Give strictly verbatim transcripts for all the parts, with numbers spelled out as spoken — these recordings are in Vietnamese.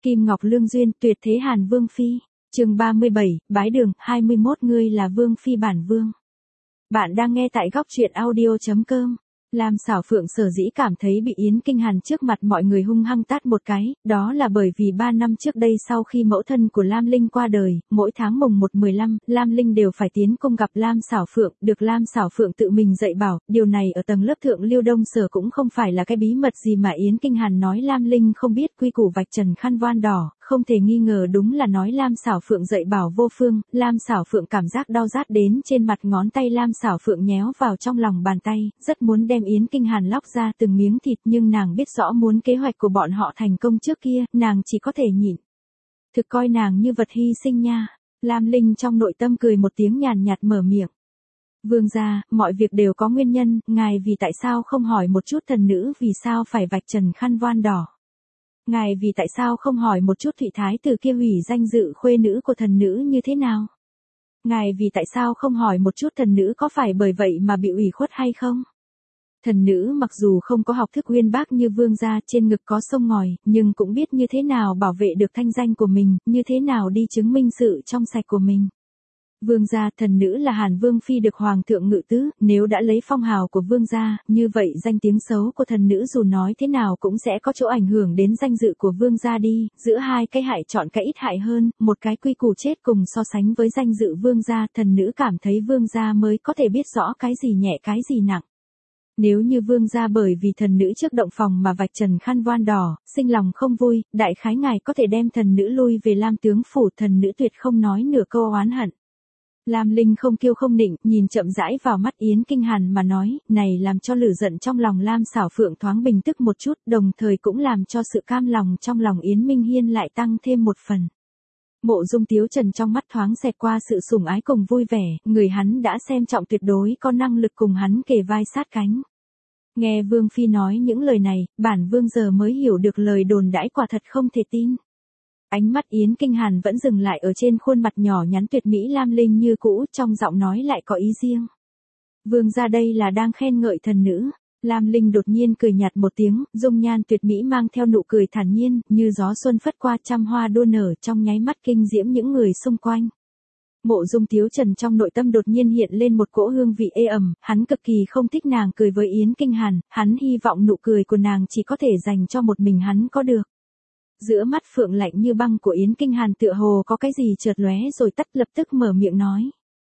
Kim Ngọc Lương Duyên, tuyệt thế Hàn Vương Phi. Chương ba mươi bảy, bái đường, hai mươi mốt ngươi là Vương Phi bản Vương. Bạn đang nghe tại góc truyện audio chấm com. Lam Xảo Phượng sở dĩ cảm thấy bị Yến Kinh Hàn trước mặt mọi người hung hăng tát một cái, đó là bởi vì ba năm trước đây sau khi mẫu thân của Lam Linh qua đời, mỗi tháng mùng một mười lăm, Lam Linh đều phải tiến cung gặp Lam Xảo Phượng, được Lam Xảo Phượng tự mình dạy bảo, điều này ở tầng lớp thượng lưu Đông Sở cũng không phải là cái bí mật gì mà Yến Kinh Hàn nói Lam Linh không biết quy củ vạch trần khăn voan đỏ, không thể nghi ngờ đúng là nói Lam Xảo Phượng dạy bảo vô phương, Lam Xảo Phượng cảm giác đau rát đến trên mặt ngón tay Lam Xảo Phượng nhéo vào trong lòng bàn tay, rất muốn đem Yến Kinh Hàn lóc ra từng miếng thịt nhưng nàng biết rõ muốn kế hoạch của bọn họ thành công trước kia, nàng chỉ có thể nhịn. Thực coi nàng như vật hy sinh nha. Lam Linh trong nội tâm cười một tiếng nhàn nhạt mở miệng. Vương gia, mọi việc đều có nguyên nhân, ngài vì tại sao không hỏi một chút thần nữ vì sao phải vạch trần khăn voan đỏ. Ngài vì tại sao không hỏi một chút Thụy Thái tử kia hủy danh dự khuê nữ của thần nữ như thế nào. Ngài vì tại sao không hỏi một chút thần nữ có phải bởi vậy mà bị ủy khuất hay không. Thần nữ mặc dù không có học thức uyên bác như vương gia trên ngực có sông ngòi, nhưng cũng biết như thế nào bảo vệ được thanh danh của mình, như thế nào đi chứng minh sự trong sạch của mình. Vương gia, thần nữ là Hàn Vương Phi được Hoàng thượng ngự tứ, nếu đã lấy phong hào của vương gia, như vậy danh tiếng xấu của thần nữ dù nói thế nào cũng sẽ có chỗ ảnh hưởng đến danh dự của vương gia đi, giữa hai cái hại chọn cái ít hại hơn, một cái quy củ chết cùng so sánh với danh dự vương gia, thần nữ cảm thấy vương gia mới có thể biết rõ cái gì nhẹ cái gì nặng. Nếu như vương gia bởi vì thần nữ trước động phòng mà vạch trần khăn voan đỏ, sinh lòng không vui, đại khái ngài có thể đem thần nữ lui về Lam tướng phủ, thần nữ tuyệt không nói nửa câu oán hận. Lam Linh không kiêu không nịnh, nhìn chậm rãi vào mắt Yến Kinh Hàn mà nói, này làm cho lửa giận trong lòng Lam Xảo Phượng thoáng bình tức một chút, đồng thời cũng làm cho sự cam lòng trong lòng Yến Minh Hiên lại tăng thêm một phần. Mộ Dung Tiếu Trần trong mắt thoáng xẹt qua sự sủng ái cùng vui vẻ, người hắn đã xem trọng tuyệt đối có năng lực cùng hắn kề vai sát cánh. Nghe Vương Phi nói những lời này, bản Vương giờ mới hiểu được lời đồn đãi quả thật không thể tin. Ánh mắt Yến Kinh Hàn vẫn dừng lại ở trên khuôn mặt nhỏ nhắn tuyệt mỹ Lam Linh như cũ, trong giọng nói lại có ý riêng. Vương gia đây là đang khen ngợi thần nữ. Lam Linh đột nhiên cười nhạt một tiếng, dung nhan tuyệt mỹ mang theo nụ cười thản nhiên, như gió xuân phất qua trăm hoa đua nở trong nháy mắt kinh diễm những người xung quanh. Mộ Dung Tiếu Trần trong nội tâm đột nhiên hiện lên một cỗ hương vị ê ẩm, hắn cực kỳ không thích nàng cười với Yến Kinh Hàn, hắn hy vọng nụ cười của nàng chỉ có thể dành cho một mình hắn có được. Giữa mắt phượng lạnh như băng của Yến Kinh Hàn tựa hồ có cái gì chợt lóe rồi tắt, lập tức mở miệng nói.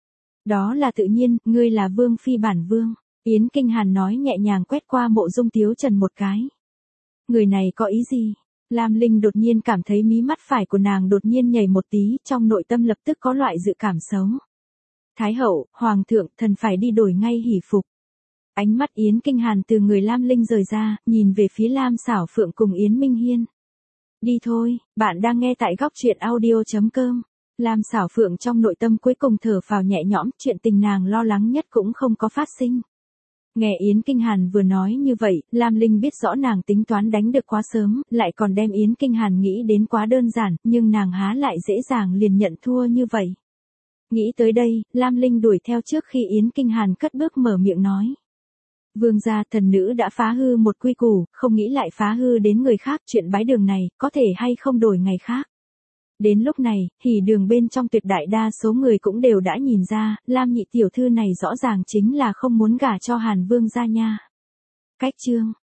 Đó là tự nhiên, ngươi là Vương Phi bản Vương. Yến Kinh Hàn nói nhẹ nhàng quét qua Mộ Dung Tiếu Trần một cái. Người này có ý gì? Lam Linh đột nhiên cảm thấy mí mắt phải của nàng đột nhiên nhảy một tí, trong nội tâm lập tức có loại dự cảm xấu. Thái hậu, Hoàng thượng, thần phải đi đổi ngay hỷ phục. Ánh mắt Yến Kinh Hàn từ người Lam Linh rời ra, nhìn về phía Lam Xảo Phượng cùng Yến Minh Hiên. Đi thôi, bạn đang nghe tại góc truyện audio chấm com. Lam Xảo Phượng trong nội tâm cuối cùng thở phào nhẹ nhõm, chuyện tình nàng lo lắng nhất cũng không có phát sinh. Nghe Yến Kinh Hàn vừa nói như vậy, Lam Linh biết rõ nàng tính toán đánh được quá sớm, lại còn đem Yến Kinh Hàn nghĩ đến quá đơn giản, nhưng nàng há lại dễ dàng liền nhận thua như vậy. Nghĩ tới đây, Lam Linh đuổi theo trước khi Yến Kinh Hàn cất bước mở miệng nói. Vương gia, thần nữ đã phá hư một quy củ, không nghĩ lại phá hư đến người khác, chuyện bái đường này, có thể hay không đổi ngày khác. Đến lúc này, hỉ đường bên trong tuyệt đại đa số người cũng đều đã nhìn ra, Lam nhị tiểu thư này rõ ràng chính là không muốn gả cho Hàn Vương gia nha. Cách chương,